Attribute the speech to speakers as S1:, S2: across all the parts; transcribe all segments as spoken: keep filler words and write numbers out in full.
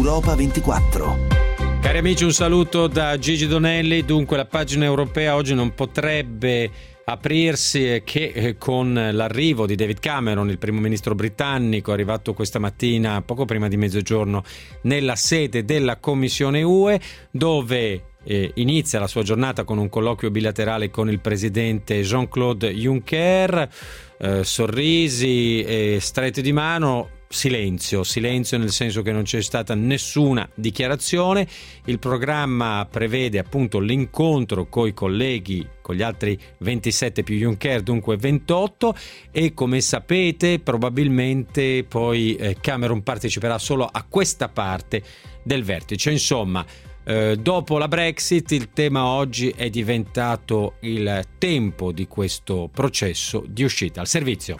S1: Europa ventiquattro.
S2: Cari amici, un saluto da Gigi Donelli. Dunque, la pagina europea oggi non potrebbe aprirsi che con l'arrivo di David Cameron, il primo ministro britannico, arrivato questa mattina poco prima di mezzogiorno nella sede della Commissione U E, dove eh, inizia la sua giornata con un colloquio bilaterale con il presidente Jean-Claude Juncker, eh, sorrisi e strette di mano. Silenzio, silenzio nel senso che non c'è stata nessuna dichiarazione. Il programma prevede appunto l'incontro coi colleghi, con gli altri ventisette più Juncker, dunque ventotto, e come sapete probabilmente poi eh, Cameron parteciperà solo a questa parte del vertice. Insomma, eh, dopo la Brexit il tema oggi è diventato il tempo di questo processo di uscita. Al servizio.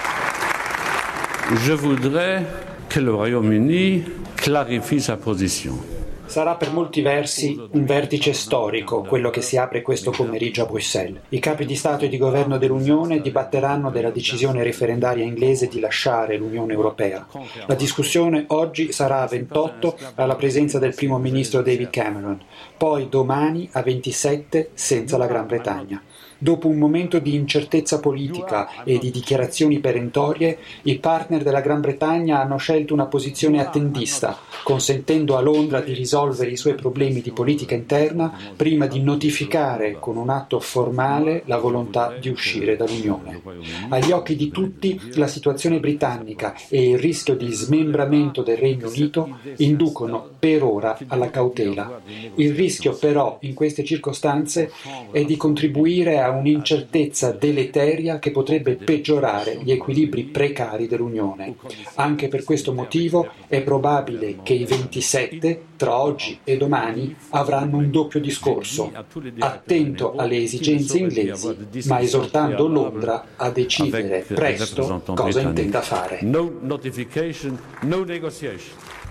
S3: Je voudrais que le Royaume-Uni clarifie sa position.
S4: Sarà per molti versi un vertice storico quello che si apre questo pomeriggio a Bruxelles. I capi di Stato e di Governo dell'Unione dibatteranno della decisione referendaria inglese di lasciare l'Unione Europea. La discussione oggi sarà a ventotto alla presenza del primo ministro David Cameron, poi domani a ventisette senza la Gran Bretagna. Dopo un momento di incertezza politica e di dichiarazioni perentorie, i partner della Gran Bretagna hanno scelto una posizione attendista, consentendo a Londra di risolvere i suoi problemi di politica interna prima di notificare con un atto formale la volontà di uscire dall'Unione. Agli occhi di tutti, la situazione britannica e il rischio di smembramento del Regno Unito inducono per ora alla cautela. Il rischio però in queste circostanze è di contribuire a a un'incertezza deleteria che potrebbe peggiorare gli equilibri precari dell'Unione. Anche per questo motivo è probabile che i ventisette, tra oggi e domani, avranno un doppio discorso, attento alle esigenze inglesi, ma esortando Londra a decidere presto cosa intenda fare.
S3: No notification, no negotiation.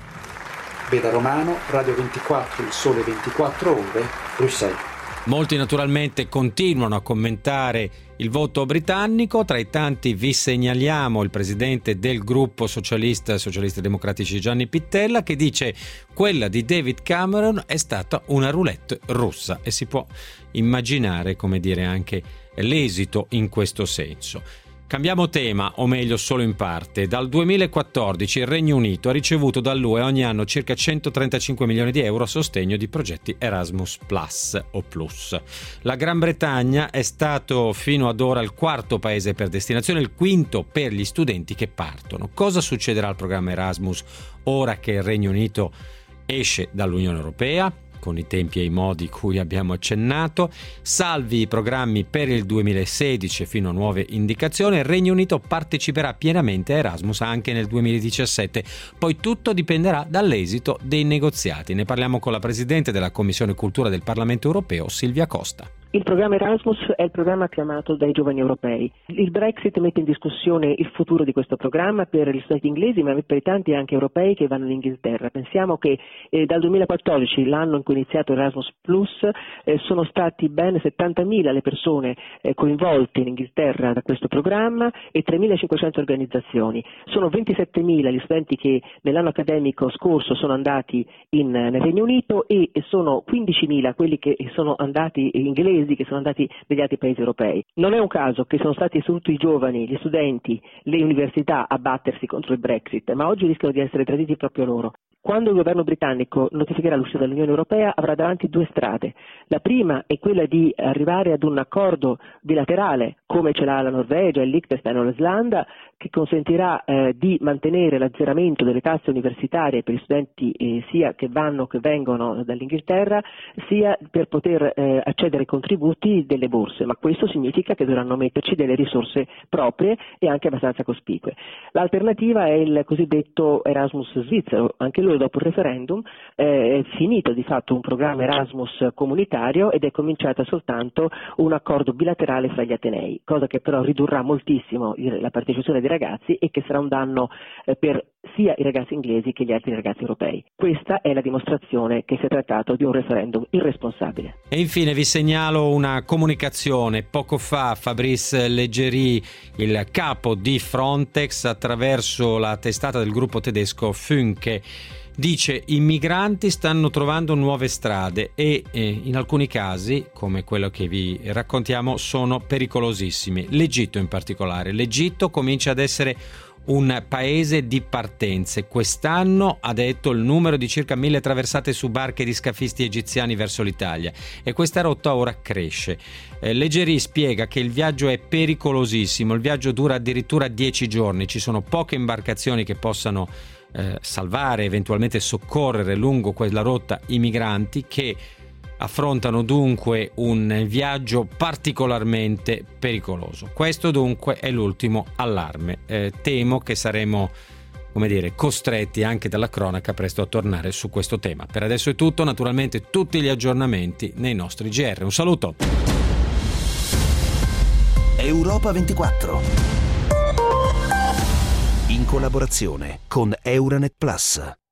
S4: Beda Romano, Radio ventiquattro, Il Sole ventiquattro Ore, Bruxelles.
S2: Molti naturalmente continuano a commentare il voto britannico. Tra i tanti vi segnaliamo il presidente del gruppo socialista Socialisti Democratici Gianni Pittella, che dice quella di David Cameron è stata una roulette russa, e si può immaginare, come dire, anche l'esito in questo senso. Cambiamo tema, o meglio solo in parte. Dal duemilaquattordici il Regno Unito ha ricevuto dall'U E ogni anno circa centotrentacinque milioni di euro a sostegno di progetti Erasmus Plus o Plus. La Gran Bretagna è stato fino ad ora il quarto paese per destinazione, il quinto per gli studenti che partono. Cosa succederà al programma Erasmus ora che il Regno Unito esce dall'Unione Europea? Con i tempi e i modi cui abbiamo accennato, salvi i programmi per il duemilasedici fino a nuove indicazioni, il Regno Unito parteciperà pienamente a Erasmus anche nel duemiladiciassette, poi tutto dipenderà dall'esito dei negoziati. Ne parliamo con la Presidente della Commissione Cultura del Parlamento Europeo, Silvia Costa.
S5: Il programma Erasmus è il programma più amato dai giovani europei. Il Brexit mette in discussione il futuro di questo programma per gli studenti inglesi, ma per i tanti anche europei che vanno in Inghilterra. Pensiamo che eh, dal duemilaquattordici, l'anno in cui è iniziato Erasmus Plus, eh, sono stati ben settantamila le persone eh, coinvolte in Inghilterra da questo programma e tremilacinquecento organizzazioni. Sono ventisettemila gli studenti che nell'anno accademico scorso sono andati in, nel Regno Unito e sono quindicimila quelli che sono andati inglesi che sono andati negli altri paesi europei. Non è un caso che sono stati soprattutto i giovani, gli studenti, le università a battersi contro il Brexit, ma oggi rischiano di essere traditi proprio loro. Quando il governo britannico notificherà l'uscita dall'Unione Europea avrà davanti due strade. La prima è quella di arrivare ad un accordo bilaterale, come ce l'ha la Norvegia, il Liechtenstein o l'Islanda, che consentirà eh, di mantenere l'azzeramento delle tasse universitarie per gli studenti eh, sia che vanno o che vengono dall'Inghilterra, sia per poter eh, accedere ai contributi delle borse, ma questo significa che dovranno metterci delle risorse proprie e anche abbastanza cospicue. L'alternativa è il cosiddetto Erasmus svizzero, anche lui dopo il referendum eh, è finito di fatto un programma Erasmus comunitario ed è cominciata soltanto un accordo bilaterale fra gli atenei, cosa che però ridurrà moltissimo la partecipazione dei ragazzi e che sarà un danno eh, per sia i ragazzi inglesi che gli altri ragazzi europei. Questa è la dimostrazione che si è trattato di un referendum irresponsabile.
S2: E infine vi segnalo una comunicazione. Poco fa Fabrice Leggeri, il capo di Frontex, attraverso la testata del gruppo tedesco Funke, Dice: i migranti stanno trovando nuove strade e eh, in alcuni casi, come quello che vi raccontiamo, sono pericolosissimi. L'Egitto in particolare. L'Egitto comincia ad essere un paese di partenze. Quest'anno, ha detto, il numero di circa mille traversate su barche di scafisti egiziani verso l'Italia, e questa rotta ora cresce. Eh, Leggeri spiega che il viaggio è pericolosissimo, il viaggio dura addirittura dieci giorni, ci sono poche imbarcazioni che possano eh, salvare, eventualmente soccorrere lungo quella rotta i migranti, che affrontano dunque un viaggio particolarmente pericoloso. Questo dunque è l'ultimo allarme. Eh, temo che saremo, come dire, costretti anche dalla cronaca presto a tornare su questo tema. Per adesso è tutto, naturalmente tutti gli aggiornamenti nei nostri G R. Un saluto.
S1: Europa ventiquattro, in collaborazione con Euranet Plus.